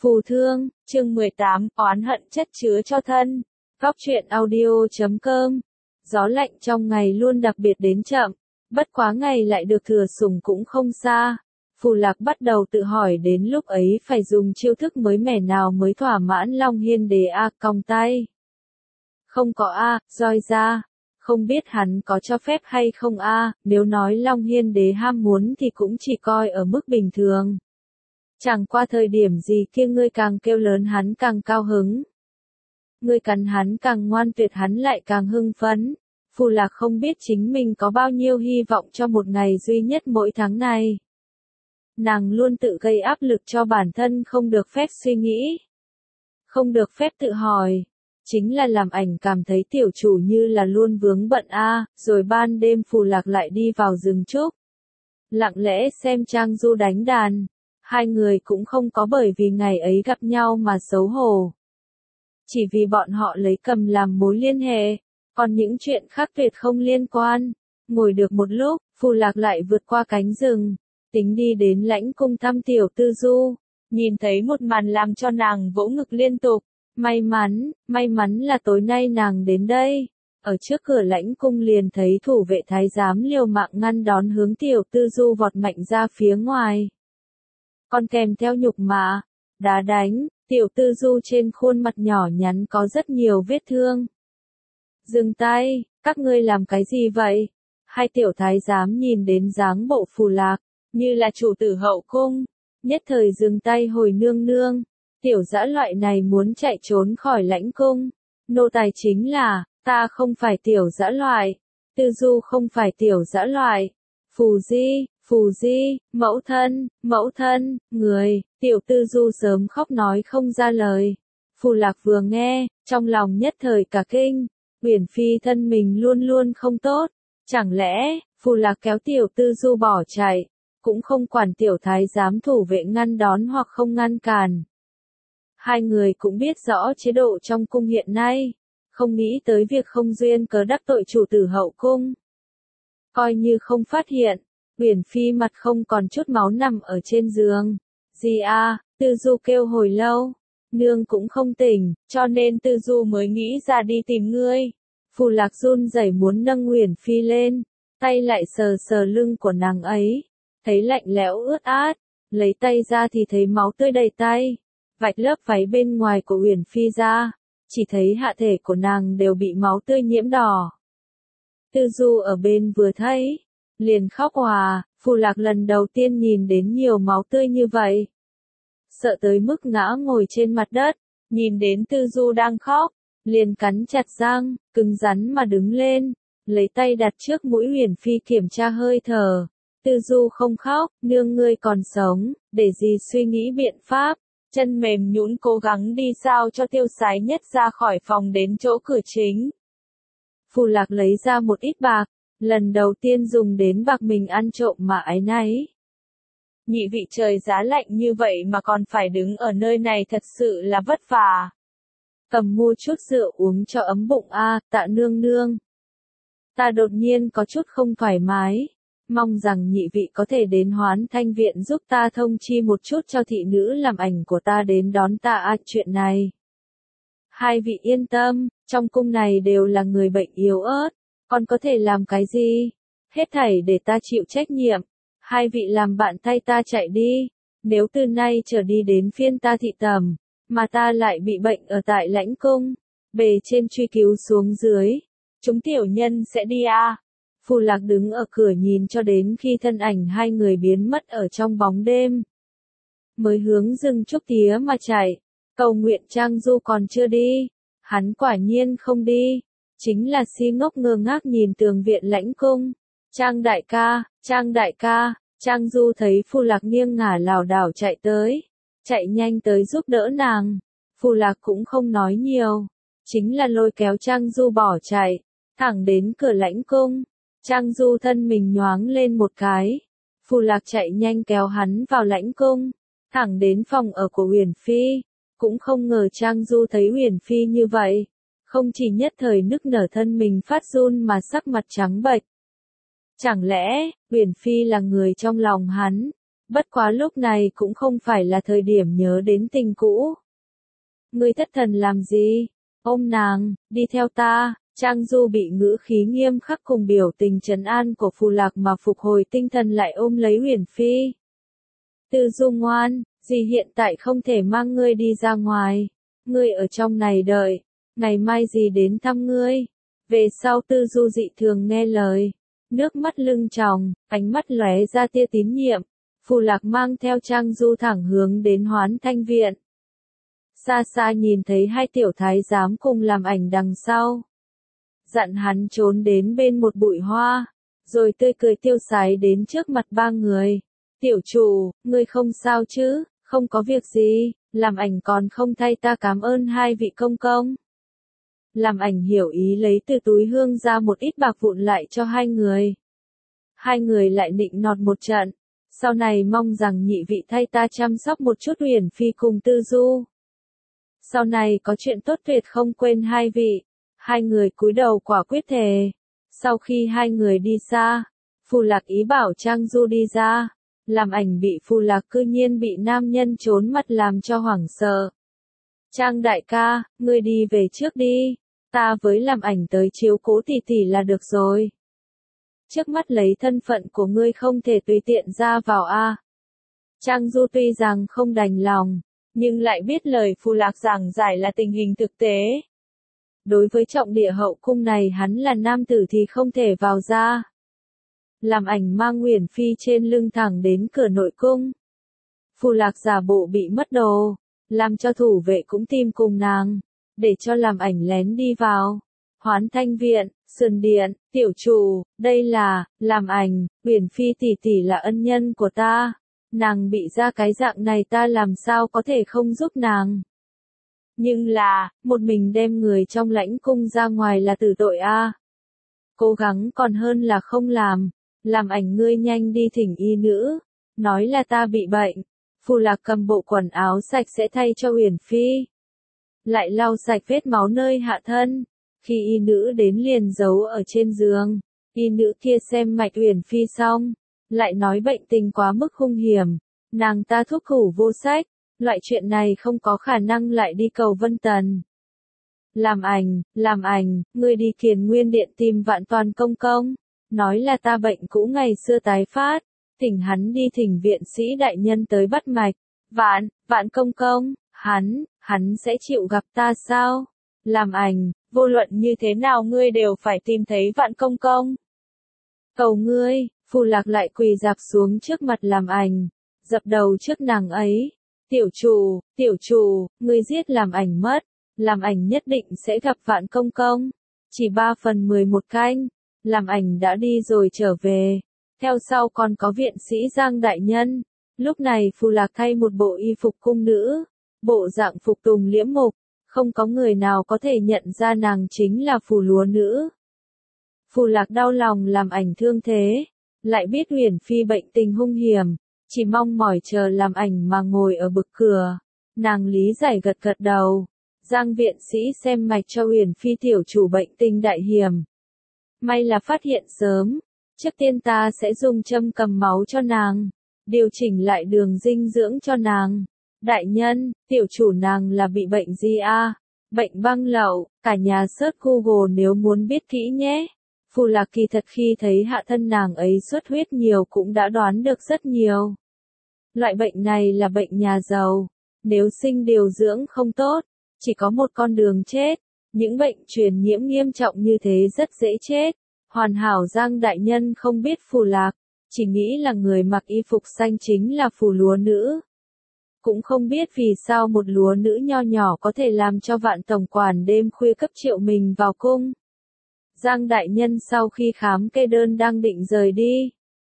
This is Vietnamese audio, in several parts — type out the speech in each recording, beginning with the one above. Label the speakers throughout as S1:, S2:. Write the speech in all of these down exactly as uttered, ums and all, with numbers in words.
S1: Phù thương, chương mười tám, oán hận chất chứa cho thân. Góc truyện audio chấm com. Gió lạnh trong ngày luôn đặc biệt đến chậm, bất quá ngày lại được thừa sủng cũng không xa. Phù Lạc bắt đầu tự hỏi đến lúc ấy phải dùng chiêu thức mới mẻ nào mới thỏa mãn Long Hiên Đế a, cong tay. Không có a, roi ra. Không biết hắn có cho phép hay không a, nếu nói Long Hiên Đế ham muốn thì cũng chỉ coi ở mức bình thường. Chẳng qua thời điểm gì kia ngươi càng kêu lớn hắn càng cao hứng. Ngươi cắn hắn càng ngoan tuyệt hắn lại càng hưng phấn. Phù Lạc không biết chính mình có bao nhiêu hy vọng cho một ngày duy nhất mỗi tháng này. Nàng luôn tự gây áp lực cho bản thân không được phép suy nghĩ. Không được phép tự hỏi. Chính là làm ảnh cảm thấy tiểu chủ như là luôn vướng bận a, rồi ban đêm Phù Lạc lại đi vào rừng trúc. Lặng lẽ xem Trang Du đánh đàn. Hai người cũng không có bởi vì ngày ấy gặp nhau mà xấu hổ. Chỉ vì bọn họ lấy cầm làm mối liên hệ, còn những chuyện khác tuyệt không liên quan. Ngồi được một lúc, Phù Lạc lại vượt qua cánh rừng, tính đi đến lãnh cung thăm tiểu Tư Du. Nhìn thấy một màn làm cho nàng vỗ ngực liên tục. May mắn, may mắn là tối nay nàng đến đây. Ở trước cửa lãnh cung liền thấy thủ vệ thái giám liều mạng ngăn đón hướng tiểu Tư Du vọt mạnh ra phía ngoài. Còn kèm theo nhục mạ, đá đánh, tiểu Tư Du trên khuôn mặt nhỏ nhắn có rất nhiều vết thương. Dừng tay, các ngươi làm cái gì vậy? Hai tiểu thái giám nhìn đến dáng bộ Phù Lạc, như là chủ tử hậu cung, nhất thời dừng tay hồi nương nương. Tiểu dã loại này muốn chạy trốn khỏi lãnh cung. Nô tài chính là, ta không phải tiểu dã loại. Tư Du không phải tiểu dã loại. Phù Di, Phù Di, mẫu thân, mẫu thân, người, tiểu Tư Du sớm khóc nói không ra lời. Phù Lạc vừa nghe, trong lòng nhất thời cả kinh. Uyển Phi thân mình luôn luôn không tốt. Chẳng lẽ, Phù Lạc kéo tiểu Tư Du bỏ chạy, cũng không quản tiểu thái giám thủ vệ ngăn đón hoặc không ngăn cản. Hai người cũng biết rõ chế độ trong cung hiện nay, không nghĩ tới việc không duyên cớ đắc tội chủ tử hậu cung. Coi như không phát hiện, Uyển Phi mặt không còn chút máu nằm ở trên giường. Gì a, Tư Du kêu hồi lâu, nương cũng không tỉnh, cho nên Tư Du mới nghĩ ra đi tìm ngươi. Phù Lạc run rẩy muốn nâng Uyển Phi lên, tay lại sờ sờ lưng của nàng ấy, thấy lạnh lẽo ướt át, lấy tay ra thì thấy máu tươi đầy tay. Vạch lớp váy bên ngoài của Uyển Phi ra, chỉ thấy hạ thể của nàng đều bị máu tươi nhiễm đỏ. Tư Du ở bên vừa thấy, liền khóc òa. Phù Lạc lần đầu tiên nhìn đến nhiều máu tươi như vậy. Sợ tới mức ngã ngồi trên mặt đất, nhìn đến Tư Du đang khóc, liền cắn chặt răng, cứng rắn mà đứng lên, lấy tay đặt trước mũi Uyển Phi kiểm tra hơi thở. Tư Du không khóc, nương ngươi còn sống, để gì suy nghĩ biện pháp. Chân mềm nhũn cố gắng đi sao cho tiêu sái nhất ra khỏi phòng đến chỗ cửa chính. Phù Lạc lấy ra một ít bạc, lần đầu tiên dùng đến bạc mình ăn trộm mà áy náy. Nhị vị trời giá lạnh như vậy mà còn phải đứng ở nơi này thật sự là vất vả. Cầm mua chút rượu uống cho ấm bụng a, tạ nương nương. Ta đột nhiên có chút không thoải mái. Mong rằng nhị vị có thể đến Hoán Thanh Viện giúp ta thông chi một chút cho thị nữ làm ảnh của ta đến đón ta a, chuyện này. Hai vị yên tâm, trong cung này đều là người bệnh yếu ớt, còn có thể làm cái gì? Hết thảy để ta chịu trách nhiệm. Hai vị làm bạn thay ta chạy đi. Nếu từ nay trở đi đến phiên ta thị tẩm, mà ta lại bị bệnh ở tại lãnh cung, bề trên truy cứu xuống dưới, chúng tiểu nhân sẽ đi a. Phù Lạc đứng ở cửa nhìn cho đến khi thân ảnh hai người biến mất ở trong bóng đêm. Mới hướng rừng trúc tía mà chạy, cầu nguyện Trang Du còn chưa đi. Hắn quả nhiên không đi, chính là si ngốc ngơ ngác nhìn tường viện lãnh cung. Trang đại ca, Trang đại ca, Trang Du thấy Phù Lạc nghiêng ngả lảo đảo chạy tới, chạy nhanh tới giúp đỡ nàng. Phù Lạc cũng không nói nhiều, chính là lôi kéo Trang Du bỏ chạy, thẳng đến cửa lãnh cung. Trang Du thân mình nhoáng lên một cái. Phù Lạc chạy nhanh kéo hắn vào lãnh cung, thẳng đến phòng ở của Uyển Phi. Cũng không ngờ Trang Du thấy Uyển Phi như vậy, không chỉ nhất thời nức nở thân mình phát run mà sắc mặt trắng bệch. Chẳng lẽ, Uyển Phi là người trong lòng hắn? Bất quá lúc này cũng không phải là thời điểm nhớ đến tình cũ. Ngươi thất thần làm gì? Ôm nàng, đi theo ta. Trang Du bị ngữ khí nghiêm khắc cùng biểu tình trấn an của Phù Lạc mà phục hồi tinh thần lại ôm lấy Uyển Phi. Tư Du ngoan, dì hiện tại không thể mang ngươi đi ra ngoài. Ngươi ở trong này đợi, ngày mai dì đến thăm ngươi. Về sau Tư Du dị thường nghe lời, nước mắt lưng tròng, ánh mắt lóe ra tia tín nhiệm. Phù Lạc mang theo Trang Du thẳng hướng đến Hoán Thanh viện. Xa xa nhìn thấy hai tiểu thái giám cùng làm ảnh đằng sau. Dặn hắn trốn đến bên một bụi hoa, rồi tươi cười tiêu sái đến trước mặt ba người. Tiểu chủ, ngươi không sao chứ, không có việc gì, làm ảnh còn không thay ta cảm ơn hai vị công công. Làm ảnh hiểu ý lấy từ túi hương ra một ít bạc vụn lại cho hai người. Hai người lại nịnh nọt một trận, sau này mong rằng nhị vị thay ta chăm sóc một chút Uyển Phi cùng Tư Du. Sau này có chuyện tốt tuyệt không quên hai vị. Hai người cúi đầu quả quyết thề. Sau khi hai người đi xa, Phù Lạc ý bảo Trang Du đi ra. Làm ảnh bị Phù Lạc cư nhiên bị nam nhân trốn mặt làm cho hoảng sợ. Trang đại ca, ngươi đi về trước đi. Ta với làm ảnh tới chiếu cố tỷ tỷ là được rồi. Trước mắt lấy thân phận của ngươi không thể tùy tiện ra vào a. Trang Du tuy rằng không đành lòng, nhưng lại biết lời Phù Lạc giảng giải là tình hình thực tế. Đối với trọng địa hậu cung này hắn là nam tử thì không thể vào ra. Làm ảnh mang Uyển Phi trên lưng thẳng đến cửa nội cung. Phù Lạc giả bộ bị mất đồ, làm cho thủ vệ cũng tìm cùng nàng, để cho làm ảnh lén đi vào. Hoán Thanh viện, sườn điện, tiểu chủ, đây là, làm ảnh, Uyển Phi tỷ tỷ là ân nhân của ta. Nàng bị ra cái dạng này ta làm sao có thể không giúp nàng. Nhưng là, một mình đem người trong lãnh cung ra ngoài là tử tội a. Cố gắng còn hơn là không làm. Làm ảnh ngươi nhanh đi thỉnh y nữ. Nói là ta bị bệnh. Phù Lạc cầm bộ quần áo sạch sẽ thay cho Uyển Phi. Lại lau sạch vết máu nơi hạ thân. Khi y nữ đến liền giấu ở trên giường. Y nữ kia xem mạch Uyển Phi xong. Lại nói bệnh tình quá mức hung hiểm. Nàng ta thuốc khủ vô sách. Loại chuyện này không có khả năng lại đi cầu Vân Tần. Làm ảnh, làm ảnh, ngươi đi Kiền Nguyên Điện tìm Vạn Toàn công công. Nói là ta bệnh cũ ngày xưa tái phát. Thỉnh hắn đi thỉnh viện sĩ đại nhân tới bắt mạch. Vạn, Vạn công công, hắn, hắn sẽ chịu gặp ta sao? Làm ảnh, vô luận như thế nào ngươi đều phải tìm thấy Vạn công công. Cầu ngươi, Phù Lạc lại quỳ dạp xuống trước mặt làm ảnh. Dập đầu trước nàng ấy. Tiểu chủ, tiểu chủ, ngươi giết làm ảnh mất. Làm ảnh nhất định sẽ gặp Vạn công công. Chỉ ba phần mười một canh. Làm ảnh đã đi rồi trở về. Theo sau còn có viện sĩ Giang đại nhân. Lúc này Phù Lạc thay một bộ y phục cung nữ. Bộ dạng phục tùng liễm mục. Không có người nào có thể nhận ra nàng chính là Phù Lúa nữ. Phù Lạc đau lòng làm ảnh thương thế. Lại biết Uyển Phi bệnh tình hung hiểm. Chỉ mong mỏi chờ làm ảnh mà ngồi ở bực cửa. Nàng lý giải gật gật đầu. Giang viện sĩ xem mạch cho Uyển Phi tiểu chủ bệnh tình đại hiểm. May là phát hiện sớm. Trước tiên ta sẽ dùng châm cầm máu cho nàng. Điều chỉnh lại đường dinh dưỡng cho nàng. Đại nhân, tiểu chủ nàng là bị bệnh gì a? Bệnh băng lậu, cả nhà search Google nếu muốn biết kỹ nhé. Phù Lạc kỳ thật khi thấy hạ thân nàng ấy xuất huyết nhiều cũng đã đoán được rất nhiều. Loại bệnh này là bệnh nhà giàu. Nếu sinh điều dưỡng không tốt, chỉ có một con đường chết. Những bệnh truyền nhiễm nghiêm trọng như thế rất dễ chết. Hoàn hảo Giang đại nhân không biết Phù Lạc, chỉ nghĩ là người mặc y phục xanh chính là Phù Lúa nữ. Cũng không biết vì sao một lúa nữ nho nhỏ có thể làm cho Vạn tổng quản đêm khuya cấp triệu mình vào cung. Giang đại nhân sau khi khám kê đơn đang định rời đi.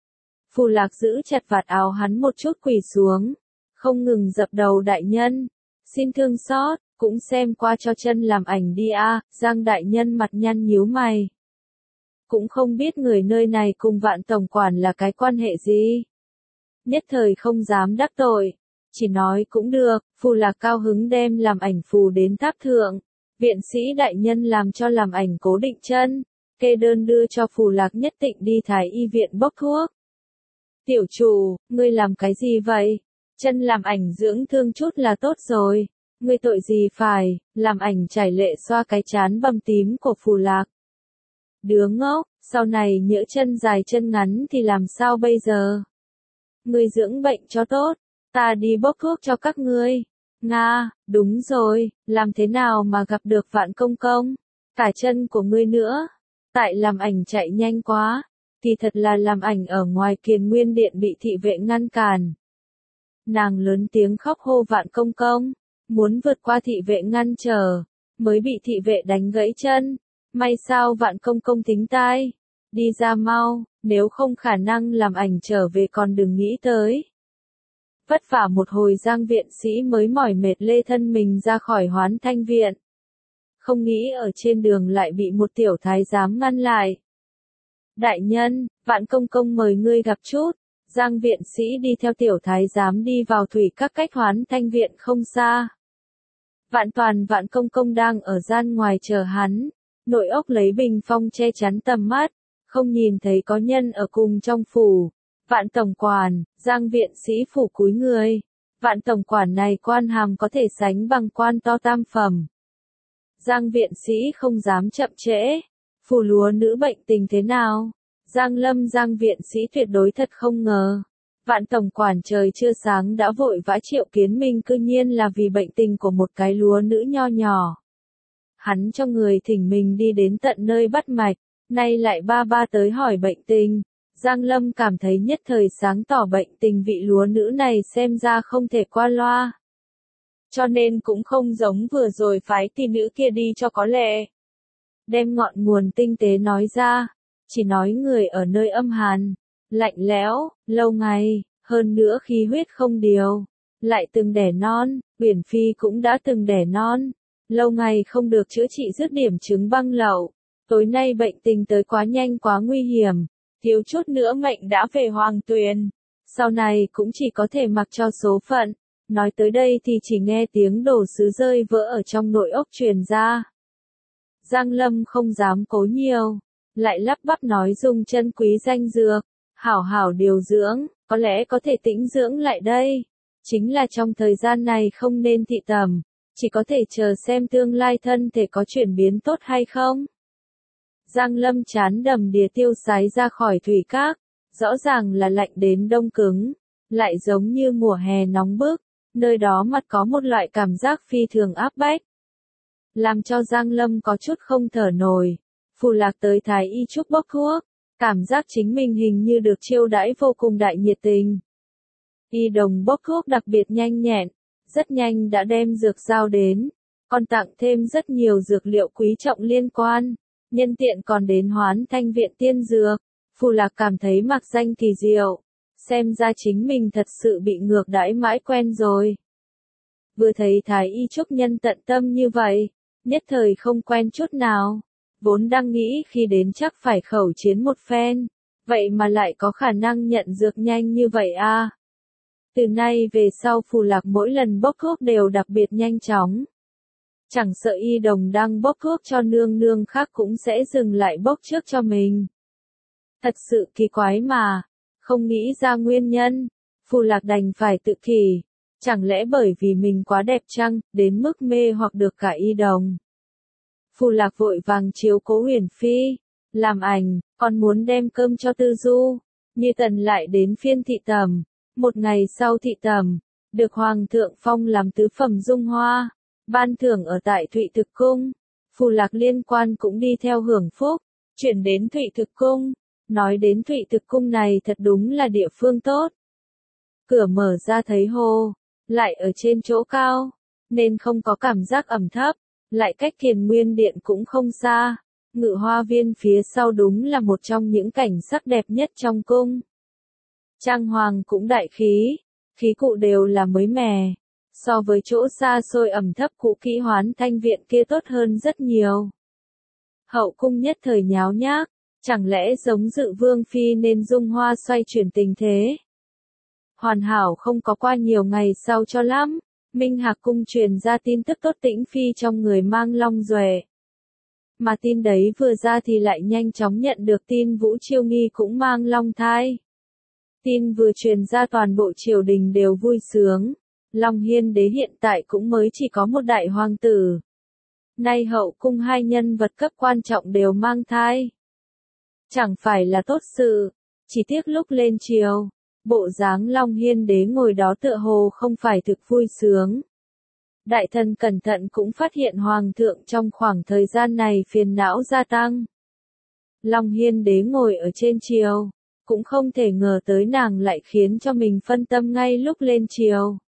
S1: Phù Lạc giữ chặt vạt áo hắn một chút quỳ xuống. Không ngừng dập đầu đại nhân. Xin thương xót, cũng xem qua cho chân làm ảnh đi a. Giang đại nhân mặt nhăn nhíu mày. Cũng không biết người nơi này cùng Vạn tổng quản là cái quan hệ gì. Nhất thời không dám đắc tội. Chỉ nói cũng được. Phù Lạc cao hứng đem làm ảnh phù đến tháp thượng. Viện sĩ đại nhân làm cho làm ảnh cố định chân. Kê đơn đưa cho Phù Lạc nhất định đi Thái y viện bốc thuốc. Tiểu chủ, ngươi làm cái gì vậy? Chân làm ảnh dưỡng thương chút là tốt rồi. Ngươi tội gì phải, làm ảnh trải lệ xoa cái trán bầm tím của Phù Lạc. Đứa ngốc, sau này nhỡ chân dài chân ngắn thì làm sao bây giờ? Ngươi dưỡng bệnh cho tốt, ta đi bốc thuốc cho các ngươi. Nga, đúng rồi, làm thế nào mà gặp được Vạn Công Công? Cả chân của ngươi nữa. Tại làm ảnh chạy nhanh quá, thì thật là làm ảnh ở ngoài Kiền Nguyên Điện bị thị vệ ngăn cản. Nàng lớn tiếng khóc hô Vạn Công Công, muốn vượt qua thị vệ ngăn trở, mới bị thị vệ đánh gãy chân. May sao Vạn Công Công thính tai, đi ra mau, nếu không khả năng làm ảnh trở về còn đừng nghĩ tới. Vất vả một hồi Giang viện sĩ mới mỏi mệt lê thân mình ra khỏi Hoán Thanh viện. Không nghĩ ở trên đường lại bị một tiểu thái giám ngăn lại. Đại nhân, Vạn Công Công mời ngươi gặp chút. Giang viện sĩ đi theo tiểu thái giám đi vào thủy các cách Hoán Thanh viện không xa. Vạn Toàn Vạn Công Công đang ở gian ngoài chờ hắn. Nội ốc lấy bình phong che chắn tầm mắt, không nhìn thấy có nhân ở cùng trong phủ. Vạn tổng quản, Giang viện sĩ phủ cúi người. Vạn tổng quản này quan hàm có thể sánh bằng quan to tam phẩm. Giang viện sĩ không dám chậm trễ. Phủ lúa nữ bệnh tình thế nào? Giang Lâm Giang viện sĩ tuyệt đối thật không ngờ. Vạn tổng quản trời chưa sáng đã vội vã triệu kiến mình cư nhiên là vì bệnh tình của một cái lúa nữ nho nhỏ. Hắn cho người thỉnh mình đi đến tận nơi bắt mạch, nay lại ba ba tới hỏi bệnh tình. Giang Lâm cảm thấy nhất thời sáng tỏ bệnh tình vị lúa nữ này xem ra không thể qua loa. Cho nên cũng không giống vừa rồi phái tỷ nữ kia đi cho có lệ. Đem ngọn nguồn tinh tế nói ra, chỉ nói người ở nơi âm hàn, lạnh lẽo, lâu ngày, hơn nữa khí huyết không điều, lại từng đẻ non, Uyển Phi cũng đã từng đẻ non, lâu ngày không được chữa trị dứt điểm chứng băng lậu, tối nay bệnh tình tới quá nhanh quá nguy hiểm, thiếu chút nữa mệnh đã về Hoàng Tuyền, sau này cũng chỉ có thể mặc cho số phận. Nói tới đây thì chỉ nghe tiếng đồ sứ rơi vỡ ở trong nội ốc truyền ra. Giang Lâm không dám cố nhiều, lại lắp bắp nói dùng chân quý danh dược, hảo hảo điều dưỡng, có lẽ có thể tĩnh dưỡng lại đây. Chính là trong thời gian này không nên thị tầm, chỉ có thể chờ xem tương lai thân thể có chuyển biến tốt hay không. Giang Lâm chán đầm đìa tiêu sái ra khỏi thủy các, rõ ràng là lạnh đến đông cứng, lại giống như mùa hè nóng bức, nơi đó mặt có một loại cảm giác phi thường áp bách. Làm cho Giang Lâm có chút không thở nổi, Phù Lạc tới thái y trúc bốc thuốc, cảm giác chính mình hình như được chiêu đãi vô cùng đại nhiệt tình. Y đồng bốc thuốc đặc biệt nhanh nhẹn, rất nhanh đã đem dược giao đến, còn tặng thêm rất nhiều dược liệu quý trọng liên quan, nhân tiện còn đến Hoán Thanh viện tiên dược. Phù Lạc cảm thấy mặc danh kỳ diệu, xem ra chính mình thật sự bị ngược đãi mãi quen rồi. Vừa thấy thái y trúc nhân tận tâm như vậy, nhất thời không quen chút nào, vốn đang nghĩ khi đến chắc phải khẩu chiến một phen, vậy mà lại có khả năng nhận dược nhanh như vậy à. Từ nay về sau Phù Lạc mỗi lần bốc thuốc đều đặc biệt nhanh chóng. Chẳng sợ y đồng đang bốc thuốc cho nương nương khác cũng sẽ dừng lại bốc trước cho mình. Thật sự kỳ quái mà, không nghĩ ra nguyên nhân, Phù Lạc đành phải tự kỷ, chẳng lẽ bởi vì mình quá đẹp chăng, đến mức mê hoặc được cả y đồng. Phù Lạc vội vàng chiếu cố Uyển Phi, làm ảnh, còn muốn đem cơm cho Tư Du, Như Tần lại đến phiên thị tầm, một ngày sau thị tầm, được Hoàng thượng phong làm tứ phẩm dung hoa, ban thưởng ở tại Thụy Thực Cung, Phù Lạc liên quan cũng đi theo hưởng phúc, chuyển đến Thụy Thực Cung. Nói đến Thụy Thực Cung này thật đúng là địa phương tốt. Cửa mở ra thấy hồ, lại ở trên chỗ cao, nên không có cảm giác ẩm thấp, lại cách Kiền Nguyên Điện cũng không xa. Ngự hoa viên phía sau đúng là một trong những cảnh sắc đẹp nhất trong cung. Trang hoàng cũng đại khí, khí cụ đều là mới mẻ, so với chỗ xa xôi ẩm thấp cũ kỹ Hoán Thanh viện kia tốt hơn rất nhiều. Hậu cung nhất thời nháo nhác. Chẳng lẽ giống Dự Vương Phi nên dung hoa xoay chuyển tình thế? Hoàn hảo không có qua nhiều ngày sau cho lắm, Minh Hạc cung truyền ra tin tức tốt Tĩnh Phi trong người mang long duệ. Mà tin đấy vừa ra thì lại nhanh chóng nhận được tin Vũ Chiêu Nghi cũng mang long thai. Tin vừa truyền ra toàn bộ triều đình đều vui sướng. Long Hiên đế hiện tại cũng mới chỉ có một đại hoàng tử. Nay hậu cung hai nhân vật cấp quan trọng đều mang thai. Chẳng phải là tốt sự, chỉ tiếc lúc lên triều, bộ dáng Long Hiên đế ngồi đó tựa hồ không phải thực vui sướng. Đại thần cẩn thận cũng phát hiện hoàng thượng trong khoảng thời gian này phiền não gia tăng. Long Hiên đế ngồi ở trên triều, cũng không thể ngờ tới nàng lại khiến cho mình phân tâm ngay lúc lên triều.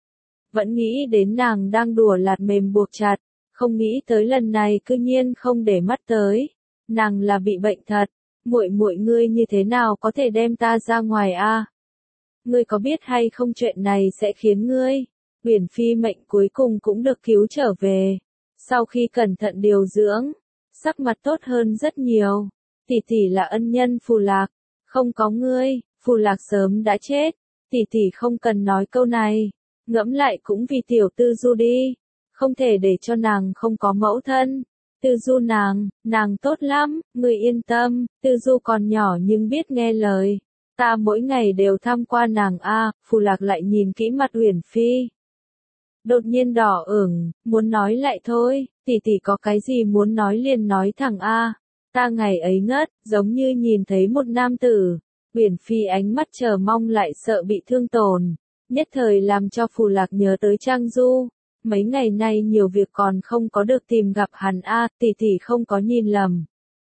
S1: Vẫn nghĩ đến nàng đang đùa lạt mềm buộc chặt, không nghĩ tới lần này cư nhiên không để mắt tới. Nàng là bị bệnh thật, muội muội ngươi như thế nào có thể đem ta ra ngoài a? Ngươi có biết hay không chuyện này sẽ khiến ngươi, Uyển Phi mệnh cuối cùng cũng được cứu trở về. Sau khi cẩn thận điều dưỡng, sắc mặt tốt hơn rất nhiều. Tỷ tỷ là ân nhân Phù Lạc, không có ngươi, Phù Lạc sớm đã chết. Tỷ tỷ không cần nói câu này, ngẫm lại cũng vì tiểu Tư Du đi, không thể để cho nàng không có mẫu thân. Tư Du nàng, nàng tốt lắm, ngươi yên tâm, Tư Du còn nhỏ nhưng biết nghe lời. Ta mỗi ngày đều thăm qua nàng a. Phù Lạc lại nhìn kỹ mặt Uyển Phi. Đột nhiên đỏ ửng, muốn nói lại thôi, tỷ tỷ có cái gì muốn nói liền nói thẳng a. Ta ngày ấy ngất, giống như nhìn thấy một nam tử. Uyển Phi ánh mắt chờ mong lại sợ bị thương tổn, nhất thời làm cho Phù Lạc nhớ tới Trang Du. Mấy ngày nay nhiều việc còn không có được tìm gặp hắn a, tỷ tỷ không có nhìn lầm.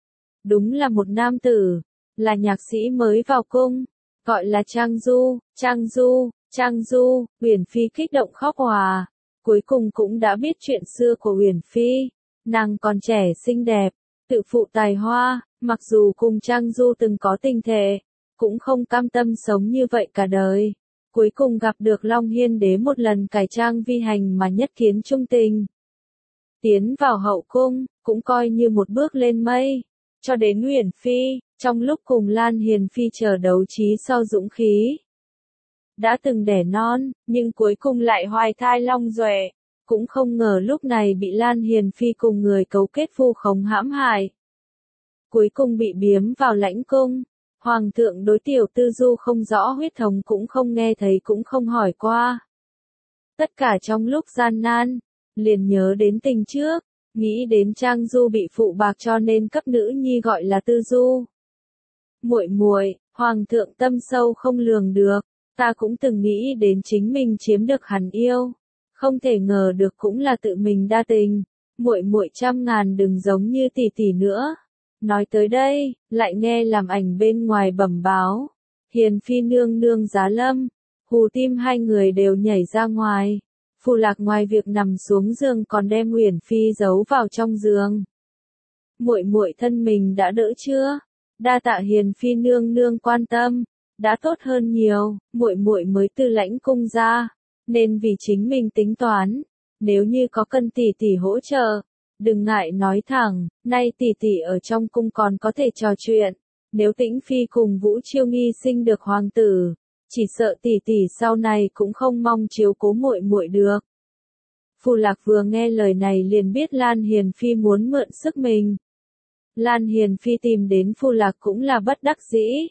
S1: Đúng là một nam tử, là nhạc sĩ mới vào cung, gọi là Trang Du, Trang Du, Trang Du. Uyển Phi kích động khóc hòa, cuối cùng cũng đã biết chuyện xưa của Uyển Phi. Nàng còn trẻ xinh đẹp, tự phụ tài hoa, mặc dù cùng Trang Du từng có tình thề, cũng không cam tâm sống như vậy cả đời. Cuối cùng gặp được Long Hiên đế một lần cải trang vi hành mà nhất kiến trung tình. Tiến vào hậu cung, cũng coi như một bước lên mây. Cho đến Uyển Phi, trong lúc cùng Lan Hiền Phi chờ đấu trí so dũng khí. Đã từng đẻ non, nhưng cuối cùng lại hoài thai long duệ. Cũng không ngờ lúc này bị Lan Hiền Phi cùng người cấu kết vu khống hãm hại. Cuối cùng bị biếm vào lãnh cung. Hoàng thượng đối tiểu Tư Du không rõ huyết thống cũng không nghe thấy cũng không hỏi qua. Tất cả trong lúc gian nan, liền nhớ đến tình trước, nghĩ đến Trang Du bị phụ bạc cho nên cấp nữ nhi gọi là Tư Du. Muội muội, hoàng thượng tâm sâu không lường được, ta cũng từng nghĩ đến chính mình chiếm được hắn yêu, không thể ngờ được cũng là tự mình đa tình. Muội muội trăm ngàn đừng giống như tỷ tỷ nữa. Nói tới đây, lại nghe làm ảnh bên ngoài bẩm báo. Hiền Phi nương nương giá lâm, hù tim hai người đều nhảy ra ngoài. Phù Lạc ngoài việc nằm xuống giường còn đem Uyển Phi giấu vào trong giường. Muội muội thân mình đã đỡ chưa? Đa tạ Hiền Phi nương nương quan tâm, đã tốt hơn nhiều. Muội muội mới từ lãnh cung ra, nên vì chính mình tính toán, nếu như có cần tỷ tỷ hỗ trợ, đừng ngại nói thẳng. Nay tỷ tỷ ở trong cung còn có thể trò chuyện, nếu Tĩnh Phi cùng Vũ Chiêu Nghi sinh được hoàng tử, chỉ sợ tỷ tỷ sau này cũng không mong chiếu cố muội muội được. Phù Lạc vừa nghe lời này liền biết Lan Hiền Phi muốn mượn sức mình. Lan Hiền Phi tìm đến Phù Lạc cũng là bất đắc dĩ.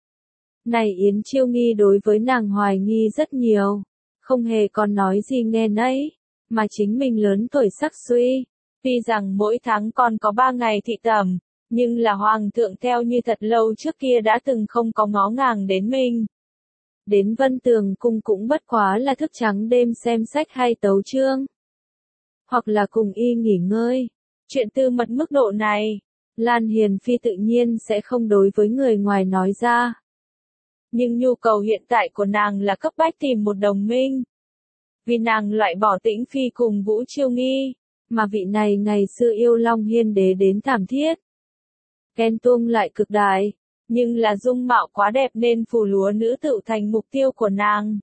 S1: Này Yến Chiêu Nghi đối với nàng hoài nghi rất nhiều, không hề còn nói gì nghe nấy, mà chính mình lớn tuổi sắc suy. Tuy rằng mỗi tháng còn có ba ngày thị tẩm, nhưng là hoàng thượng theo như thật lâu trước kia đã từng không có ngó ngàng đến mình. Đến Vân Tường cung cũng bất quá là thức trắng đêm xem sách hay tấu chương, hoặc là cùng y nghỉ ngơi. Chuyện tư mật mức độ này, Lan Hiền Phi tự nhiên sẽ không đối với người ngoài nói ra. Nhưng nhu cầu hiện tại của nàng là cấp bách tìm một đồng minh. Vì nàng loại bỏ Tĩnh Phi cùng Vũ Chiêu Nghi, mà vị này ngày xưa yêu Long Hiên đế đến thảm thiết. Ghen tuông lại cực đại, nhưng là dung mạo quá đẹp nên phù lúa nữ tự thành mục tiêu của nàng.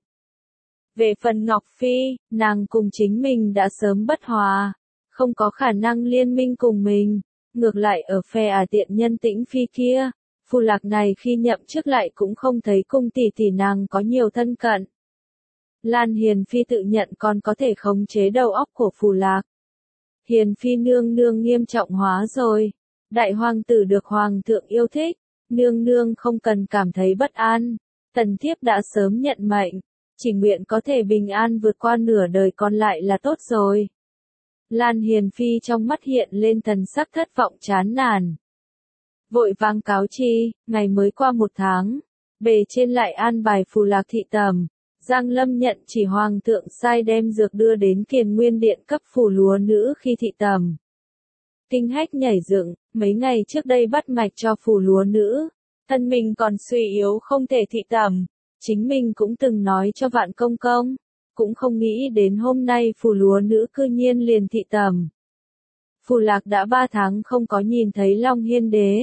S1: Về phần Ngọc Phi, nàng cùng chính mình đã sớm bất hòa, không có khả năng liên minh cùng mình. Ngược lại ở phe ả tiện nhân Tĩnh Phi kia, Phù Lạc này khi nhậm chức lại cũng không thấy cung tỷ tỷ nàng có nhiều thân cận. Lan Hiền Phi tự nhận còn có thể khống chế đầu óc của Phù Lạc. Hiền Phi nương nương nghiêm trọng hóa rồi. Đại hoàng tử được hoàng thượng yêu thích, nương nương không cần cảm thấy bất an. Tần thiếp đã sớm nhận mệnh, chỉ nguyện có thể bình an vượt qua nửa đời còn lại là tốt rồi. Lan Hiền Phi trong mắt hiện lên thần sắc thất vọng chán nản. Vội vàng cáo chi, ngày mới qua một tháng, bề trên lại an bài Phù Lạc thị tầm. Giang Lâm nhận chỉ hoàng thượng sai đem dược đưa đến Kiền Nguyên Điện cấp phù lúa nữ khi thị tầm. Kinh hách nhảy dựng, mấy ngày trước đây bắt mạch cho phù lúa nữ, thân mình còn suy yếu không thể thị tầm, chính mình cũng từng nói cho Vạn Công Công, cũng không nghĩ đến hôm nay phù lúa nữ cư nhiên liền thị tầm. Phù Lạc đã ba tháng không có nhìn thấy Long Hiên Đế.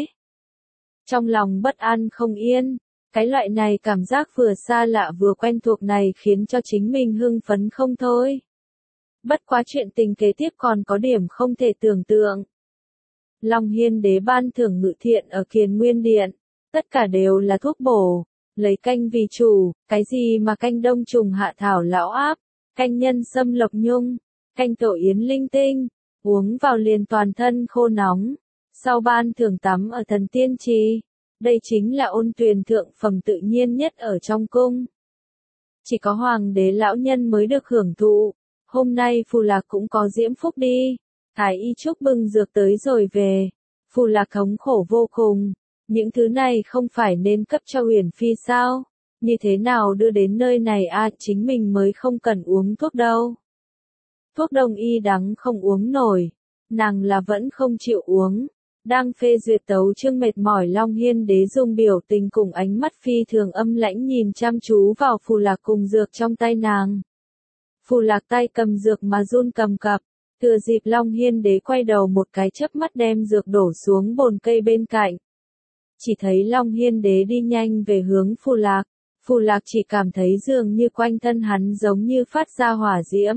S1: Trong lòng bất an không yên. Cái loại này cảm giác vừa xa lạ vừa quen thuộc này khiến cho chính mình hưng phấn không thôi. Bất quá chuyện tình kế tiếp còn có điểm không thể tưởng tượng. Long Hiên Đế ban thưởng ngự thiện ở Kiền Nguyên Điện, tất cả đều là thuốc bổ, lấy canh vì chủ, cái gì mà canh đông trùng hạ thảo lão áp, canh nhân sâm lộc nhung, canh tổ yến linh tinh, uống vào liền toàn thân khô nóng, sau ban thưởng tắm ở thần tiên trì. Đây chính là ôn tuyền thượng phẩm tự nhiên nhất ở trong cung. Chỉ có hoàng đế lão nhân mới được hưởng thụ. Hôm nay Phù Lạc cũng có diễm phúc đi. Thái y chúc bưng dược tới rồi về. Phù Lạc thống khổ vô cùng. Những thứ này không phải nên cấp cho Uyển Phi sao? Như thế nào đưa đến nơi này à, chính mình mới không cần uống thuốc đâu. Thuốc đông y đắng không uống nổi. Nàng là vẫn không chịu uống. Đang phê duyệt tấu chương mệt mỏi Long Hiên Đế dùng biểu tình cùng ánh mắt phi thường âm lãnh nhìn chăm chú vào Phù Lạc cùng dược trong tay nàng. Phù Lạc tay cầm dược mà run cầm cập, thừa dịp Long Hiên Đế quay đầu một cái chớp mắt đem dược đổ xuống bồn cây bên cạnh. Chỉ thấy Long Hiên Đế đi nhanh về hướng Phù Lạc, Phù Lạc chỉ cảm thấy dường như quanh thân hắn giống như phát ra hỏa diễm.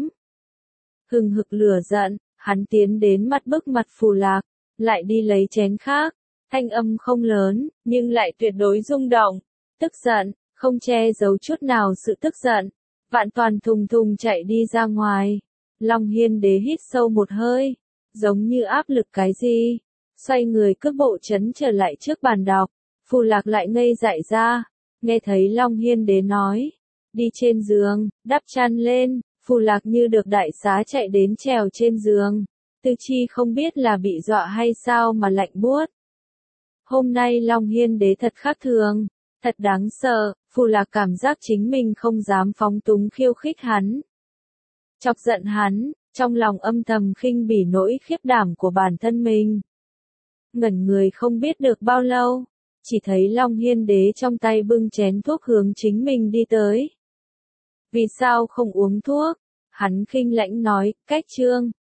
S1: Hừng hực lửa giận, hắn tiến đến mặt bức mặt Phù Lạc. Lại đi lấy chén khác, thanh âm không lớn, nhưng lại tuyệt đối rung động, tức giận, không che giấu chút nào sự tức giận, Vạn Toàn thùng thùng chạy đi ra ngoài, Long Hiên Đế hít sâu một hơi, giống như áp lực cái gì, xoay người cước bộ chấn trở lại trước bàn đọc, Phù Lạc lại ngây dại ra, nghe thấy Long Hiên Đế nói, đi trên giường, đắp chăn lên, Phù Lạc như được đại xá chạy đến trèo trên giường. Tư Chi không biết là bị dọa hay sao mà lạnh buốt. Hôm nay Long Hiên Đế thật khác thường, thật đáng sợ, Phù Lạc cảm giác chính mình không dám phóng túng khiêu khích hắn. Chọc giận hắn, trong lòng âm thầm khinh bỉ nỗi khiếp đảm của bản thân mình. Ngẩn người không biết được bao lâu, chỉ thấy Long Hiên Đế trong tay bưng chén thuốc hướng chính mình đi tới. Vì sao không uống thuốc? Hắn khinh lãnh nói, cách chương.